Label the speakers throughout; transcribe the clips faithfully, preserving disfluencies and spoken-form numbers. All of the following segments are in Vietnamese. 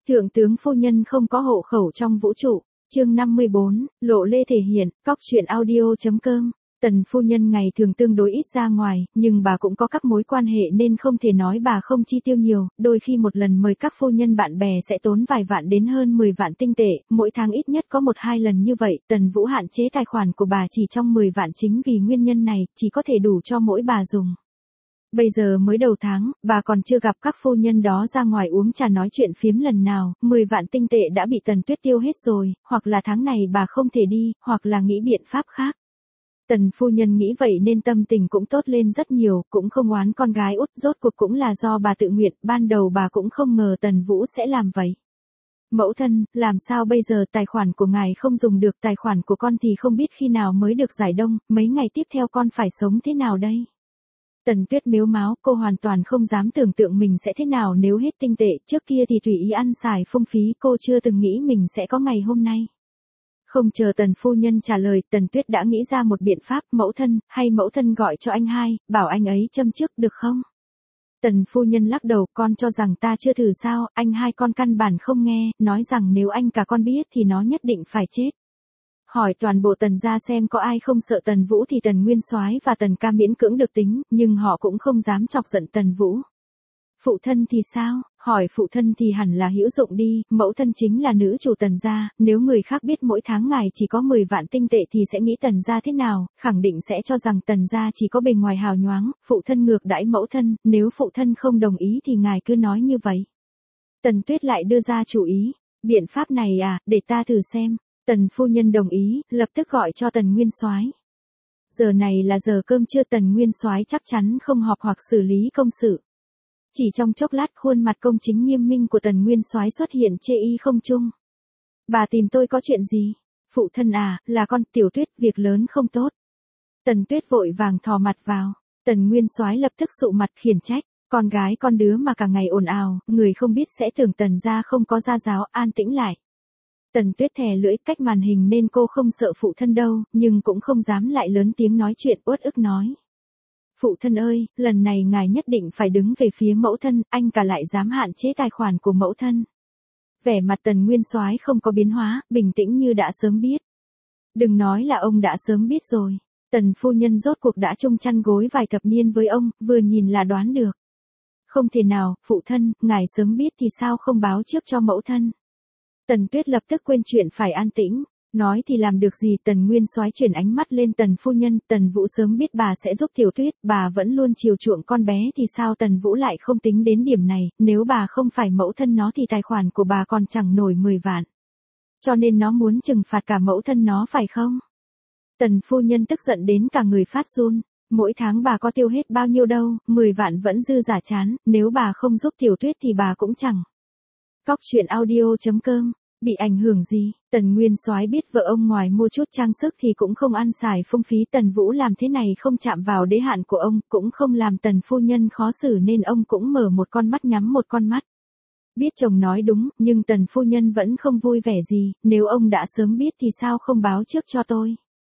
Speaker 1: Thượng tướng phu nhân không có hộ khẩu trong vũ trụ. Chương năm mươi bốn, Lộ Lê thể hiện, cóc truyện audio.com. Tần phu nhân ngày thường tương đối ít ra ngoài, nhưng bà cũng có các mối quan hệ nên không thể nói bà không chi tiêu nhiều, đôi khi một lần mời các phu nhân bạn bè sẽ tốn vài vạn đến hơn mười vạn tinh tệ, mỗi tháng ít nhất có một hai lần như vậy. Tần Vũ hạn chế tài khoản của bà chỉ trong mười vạn chính vì nguyên nhân này, chỉ có thể đủ cho mỗi bà dùng. Bây giờ mới đầu tháng, bà còn chưa gặp các phu nhân đó ra ngoài uống trà nói chuyện phiếm lần nào, mười vạn tinh tệ đã bị Tần Tuyết tiêu hết rồi, hoặc là tháng này bà không thể đi, hoặc là nghĩ biện pháp khác. Tần phu nhân nghĩ vậy nên tâm tình cũng tốt lên rất nhiều, cũng không oán con gái út, rốt cuộc cũng là do bà tự nguyện, ban đầu bà cũng không ngờ Tần Vũ sẽ làm vậy. Mẫu thân, làm sao bây giờ, tài khoản của ngài không dùng được, tài khoản của con thì không biết khi nào mới được giải đông, mấy ngày tiếp theo con phải sống thế nào đây? Tần Tuyết mếu máo, cô hoàn toàn không dám tưởng tượng mình sẽ thế nào nếu hết tinh tệ, trước kia thì tùy ý ăn xài phung phí, cô chưa từng nghĩ mình sẽ có ngày hôm nay. Không chờ Tần phu nhân trả lời, Tần Tuyết đã nghĩ ra một biện pháp, mẫu thân, hay mẫu thân gọi cho anh hai, bảo anh ấy châm trước được không? Tần phu nhân lắc đầu, con cho rằng ta chưa thử sao, anh hai con căn bản không nghe, nói rằng nếu anh cả con biết thì nó nhất định phải chết. Hỏi toàn bộ Tần gia xem có ai không sợ Tần Vũ thì Tần Nguyên Soái và Tần Ca miễn cưỡng được tính, nhưng họ cũng không dám chọc giận Tần Vũ. Phụ thân thì sao? Hỏi phụ thân thì hẳn là hữu dụng đi, mẫu thân chính là nữ chủ Tần gia, nếu người khác biết mỗi tháng ngài chỉ có mười vạn tinh tệ thì sẽ nghĩ Tần gia thế nào, khẳng định sẽ cho rằng Tần gia chỉ có bề ngoài hào nhoáng, phụ thân ngược đãi mẫu thân, nếu phụ thân không đồng ý thì ngài cứ nói như vậy. Tần Tuyết lại đưa ra chủ ý, biện pháp này à, để ta thử xem. Tần phu nhân đồng ý, lập tức gọi cho Tần Nguyên Soái. Giờ này là giờ cơm trưa, Tần Nguyên Soái chắc chắn không họp hoặc xử lý công sự. Chỉ trong chốc lát khuôn mặt công chính nghiêm minh của Tần Nguyên Soái xuất hiện chê y không chung. Bà tìm tôi có chuyện gì? Phụ thân à, là con, Tiểu Tuyết, việc lớn không tốt. Tần Tuyết vội vàng thò mặt vào. Tần Nguyên Soái lập tức sụ mặt khiển trách. Con gái con đứa mà cả ngày ồn ào, người không biết sẽ tưởng Tần gia không có gia giáo, an tĩnh lại. Tần Tuyết thè lưỡi, cách màn hình nên cô không sợ phụ thân đâu, nhưng cũng không dám lại lớn tiếng nói chuyện, uất ức nói. Phụ thân ơi, lần này ngài nhất định phải đứng về phía mẫu thân, anh cả lại dám hạn chế tài khoản của mẫu thân. Vẻ mặt Tần Nguyên Soái không có biến hóa, bình tĩnh như đã sớm biết. Đừng nói là ông đã sớm biết rồi. Tần phu nhân rốt cuộc đã chung chăn gối vài thập niên với ông, vừa nhìn là đoán được. Không thể nào, phụ thân, ngài sớm biết thì sao không báo trước cho mẫu thân. Tần Tuyết lập tức quên chuyện phải an tĩnh, nói thì làm được gì. Tần Nguyên Soái chuyển ánh mắt lên Tần phu nhân, Tần Vũ sớm biết bà sẽ giúp Tiểu Tuyết, bà vẫn luôn chiều chuộng con bé thì sao Tần Vũ lại không tính đến điểm này, nếu bà không phải mẫu thân nó thì tài khoản của bà còn chẳng nổi mười vạn. Cho nên nó muốn trừng phạt cả mẫu thân nó phải không? Tần phu nhân tức giận đến cả người phát run, mỗi tháng bà có tiêu hết bao nhiêu đâu, mười vạn vẫn dư giả chán, nếu bà không giúp Tiểu Tuyết thì bà cũng chẳng. Cóc truyện audio.com. Bị ảnh hưởng gì? Tần Nguyên Soái biết vợ ông ngoài mua chút trang sức thì cũng không ăn xài phung phí, Tần Vũ làm thế này không chạm vào đế hạn của ông, cũng không làm Tần phu nhân khó xử nên ông cũng mở một con mắt nhắm một con mắt. Biết chồng nói đúng, nhưng Tần phu nhân vẫn không vui vẻ gì, nếu ông đã sớm biết thì sao không báo trước cho tôi.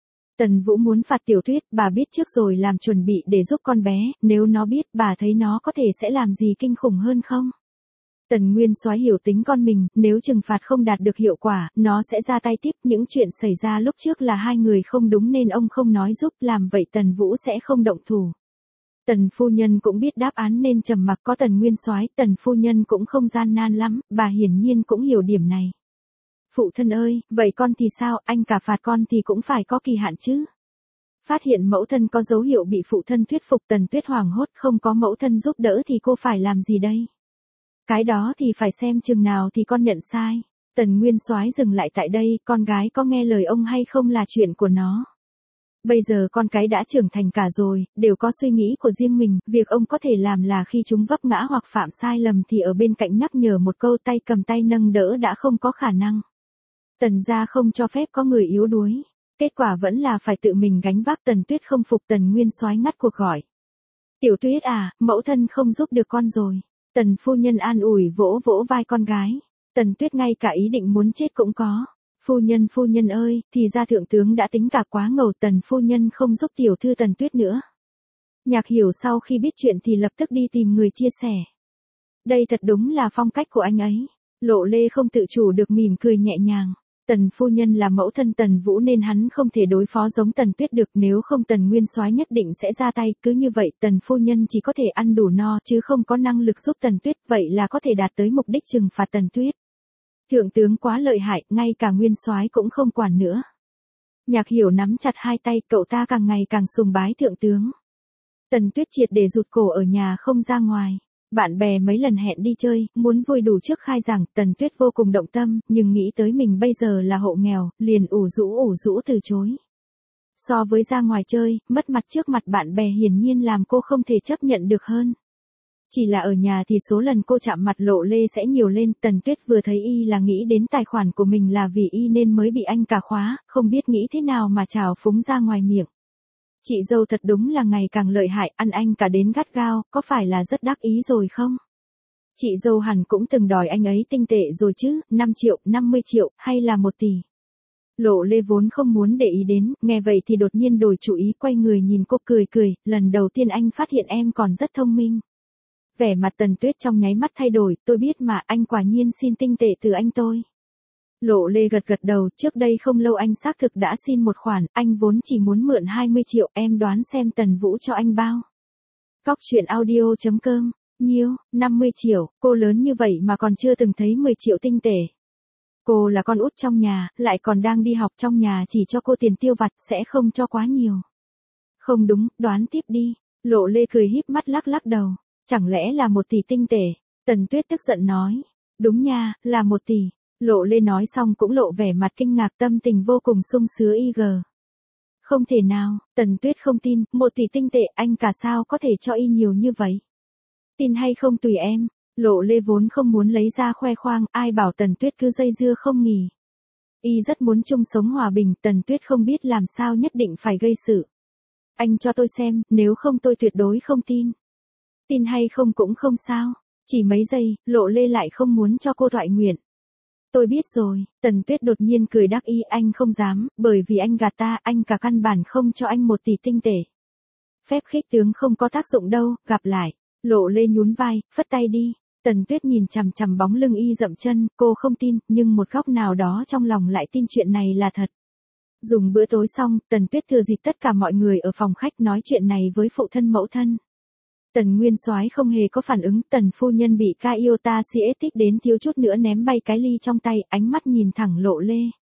Speaker 1: Tần Vũ muốn phạt Tiểu Tuyết, bà biết trước rồi làm chuẩn bị để giúp con bé, nếu nó biết, bà thấy nó có thể sẽ làm gì kinh khủng hơn không? Tần Nguyên Soái hiểu tính con mình, nếu trừng phạt không đạt được hiệu quả, nó sẽ ra tay tiếp. Những chuyện xảy ra lúc trước là hai người không đúng nên ông không nói giúp, làm vậy Tần Vũ sẽ không động thủ. Tần phu nhân cũng biết đáp án nên trầm mặc, có Tần Nguyên Soái, Tần phu nhân cũng không gian nan lắm, bà hiển nhiên cũng hiểu điểm này. Phụ thân ơi, vậy con thì sao, anh cả phạt con thì cũng phải có kỳ hạn chứ. Phát hiện mẫu thân có dấu hiệu bị phụ thân thuyết phục, Tần Tuyết hoảng hốt, không có mẫu thân giúp đỡ thì cô phải làm gì đây? Cái đó thì phải xem chừng nào thì con nhận sai. Tần Nguyên Soái dừng lại tại đây, con gái có nghe lời ông hay không là chuyện của nó. Bây giờ con cái đã trưởng thành cả rồi, đều có suy nghĩ của riêng mình, việc ông có thể làm là khi chúng vấp ngã hoặc phạm sai lầm thì ở bên cạnh nhắc nhở một câu, tay cầm tay nâng đỡ đã không có khả năng. Tần gia không cho phép có người yếu đuối, kết quả vẫn là phải tự mình gánh vác. Tần Tuyết không phục, Tần Nguyên Soái ngắt cuộc gọi. Tiểu Tuyết à, mẫu thân không giúp được con rồi. Tần phu nhân an ủi vỗ vỗ vai con gái. Tần Tuyết ngay cả ý định muốn chết cũng có. Phu nhân phu nhân ơi, thì ra thượng tướng đã tính cả quá ngầu, Tần phu nhân không giúp tiểu thư Tần Tuyết nữa. Nhạc Hiểu sau khi biết chuyện thì lập tức đi tìm người chia sẻ. Đây thật đúng là phong cách của anh ấy. Lộ Lê không tự chủ được mỉm cười nhẹ nhàng. Tần phu nhân là mẫu thân Tần Vũ nên hắn không thể đối phó giống Tần Tuyết được, nếu không Tần Nguyên Soái nhất định sẽ ra tay, cứ như vậy Tần phu nhân chỉ có thể ăn đủ no chứ không có năng lực giúp Tần Tuyết, vậy là có thể đạt tới mục đích trừng phạt Tần Tuyết. Thượng tướng quá lợi hại, ngay cả Nguyên Soái cũng không quản nữa. Nhạc Hiểu nắm chặt hai tay, cậu ta càng ngày càng sùng bái thượng tướng. Tần Tuyết triệt để rụt cổ ở nhà không ra ngoài. Bạn bè mấy lần hẹn đi chơi, muốn vui đủ trước khai giảng, Tần Tuyết vô cùng động tâm, nhưng nghĩ tới mình bây giờ là hộ nghèo, liền ủ rũ ủ rũ từ chối. So với ra ngoài chơi, mất mặt trước mặt bạn bè hiển nhiên làm cô không thể chấp nhận được hơn. Chỉ là ở nhà thì số lần cô chạm mặt Lộ Lê sẽ nhiều lên, Tần Tuyết vừa thấy y là nghĩ đến tài khoản của mình là vì y nên mới bị anh cả khóa, không biết nghĩ thế nào mà trào phúng ra ngoài miệng. Chị dâu thật đúng là ngày càng lợi hại, ăn anh cả đến gắt gao, có phải là rất đắc ý rồi không? Chị dâu hẳn cũng từng đòi anh ấy tinh tệ rồi chứ, năm triệu, năm mươi triệu, hay là một tỷ. Lộ Lê vốn không muốn để ý đến, nghe vậy thì đột nhiên đổi chủ ý, quay người nhìn cô cười cười, lần đầu tiên anh phát hiện em còn rất thông minh. Vẻ mặt Tần Tuyết trong nháy mắt thay đổi, tôi biết mà, anh quả nhiên xin tinh tệ từ anh tôi. Lộ Lê gật gật đầu, trước đây không lâu anh xác thực đã xin một khoản, anh vốn chỉ muốn mượn hai mươi triệu, em đoán xem Tần Vũ cho anh bao. Cóc truyện audio chấm com, nhiêu, năm mươi triệu, cô lớn như vậy mà còn chưa từng thấy mười triệu tinh tệ. Cô là con út trong nhà, lại còn đang đi học, trong nhà chỉ cho cô tiền tiêu vặt, sẽ không cho quá nhiều. Không đúng, đoán tiếp đi. Lộ Lê cười híp mắt lắc lắc đầu. Chẳng lẽ là một tỷ tinh tệ? Tần Tuyết tức giận nói. Đúng nha, là một tỷ. Lộ Lê nói xong cũng lộ vẻ mặt kinh ngạc, tâm tình vô cùng sung sướng y gờ. Không thể nào, Tần Tuyết không tin, một tỷ tinh tệ anh cả sao có thể cho y nhiều như vậy? Tin hay không tùy em. Lộ Lê vốn không muốn lấy ra khoe khoang, ai bảo Tần Tuyết cứ dây dưa không nghỉ. Y rất muốn chung sống hòa bình, Tần Tuyết không biết làm sao nhất định phải gây sự. Anh cho tôi xem, nếu không tôi tuyệt đối không tin. Tin hay không cũng không sao. Chỉ mấy giây, Lộ Lê lại không muốn cho cô thoại nguyện. Tôi biết rồi, Tần Tuyết đột nhiên cười đắc ý, anh không dám, bởi vì anh gạt ta, anh cả căn bản không cho anh một tỷ tinh tệ. Phép khích tướng không có tác dụng đâu, gặp lại. Lộ Lê nhún vai, phất tay đi. Tần Tuyết nhìn chằm chằm bóng lưng y dậm chân, cô không tin, nhưng một góc nào đó trong lòng lại tin chuyện này là thật. Dùng bữa tối xong, Tần Tuyết thừa dịp tất cả mọi người ở phòng khách nói chuyện này với phụ thân mẫu thân. Tần Nguyên Soái không hề có phản ứng, Tần phu nhân bị Kaiota xê thích đến thiếu chút nữa ném bay cái ly trong tay, ánh mắt nhìn thẳng Lộ Lê.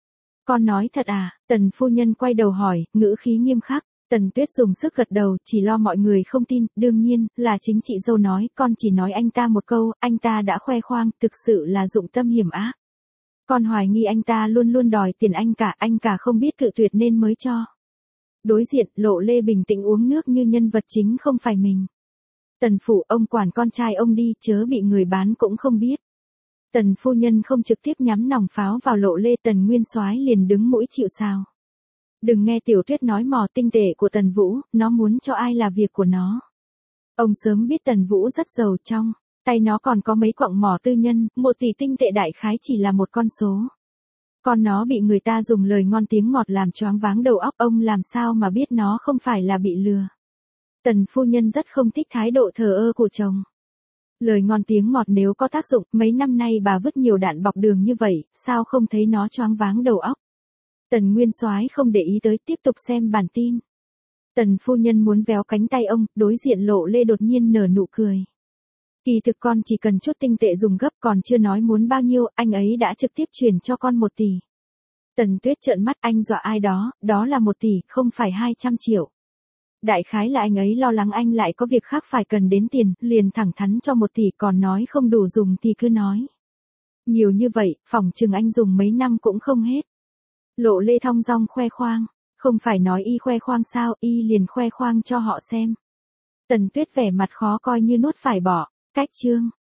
Speaker 1: Con nói thật à? Tần phu nhân quay đầu hỏi, ngữ khí nghiêm khắc. Tần Tuyết dùng sức gật đầu, chỉ lo mọi người không tin, đương nhiên, là chính chị dâu nói, con chỉ nói anh ta một câu, anh ta đã khoe khoang, thực sự là dụng tâm hiểm ác. Con hoài nghi anh ta luôn luôn đòi tiền anh cả, anh cả không biết cự tuyệt nên mới cho. Đối diện, Lộ Lê bình tĩnh uống nước như nhân vật chính không phải mình. Tần phủ, ông quản con trai ông đi, chớ bị người bán cũng không biết. Tần phu nhân không trực tiếp nhắm nòng pháo vào Lộ Lê, Tần Nguyên Soái liền đứng mũi chịu sào. Đừng nghe Tiểu Tuyết nói mò tinh tệ của Tần Vũ, nó muốn cho ai là việc của nó. Ông sớm biết Tần Vũ rất giàu, trong tay nó còn có mấy quặng mỏ tư nhân, một tỷ tinh tệ đại khái chỉ là một con số. Còn nó bị người ta dùng lời ngon tiếng ngọt làm choáng váng đầu óc, ông làm sao mà biết nó không phải là bị lừa. Tần phu nhân rất không thích thái độ thờ ơ của chồng. Lời ngon tiếng ngọt nếu có tác dụng, mấy năm nay bà vứt nhiều đạn bọc đường như vậy, sao không thấy nó choáng váng đầu óc. Tần Nguyên Soái không để ý tới, tiếp tục xem bản tin. Tần phu nhân muốn véo cánh tay ông, đối diện Lộ Lê đột nhiên nở nụ cười. Kỳ thực con chỉ cần chút tinh tệ dùng gấp, còn chưa nói muốn bao nhiêu, anh ấy đã trực tiếp chuyển cho con một tỷ. Tần Tuyết trợn mắt, anh dọa ai đó, đó là một tỷ, không phải hai trăm triệu. Đại khái là anh ấy lo lắng anh lại có việc khác phải cần đến tiền, liền thẳng thắn cho một tỷ, còn nói không đủ dùng thì cứ nói. Nhiều như vậy, phỏng chừng anh dùng mấy năm cũng không hết. Lộ Lê thong dong khoe khoang, không phải nói y khoe khoang sao, y liền khoe khoang cho họ xem. Tần Tuyết vẻ mặt khó coi như nuốt phải bỏ, cách chương.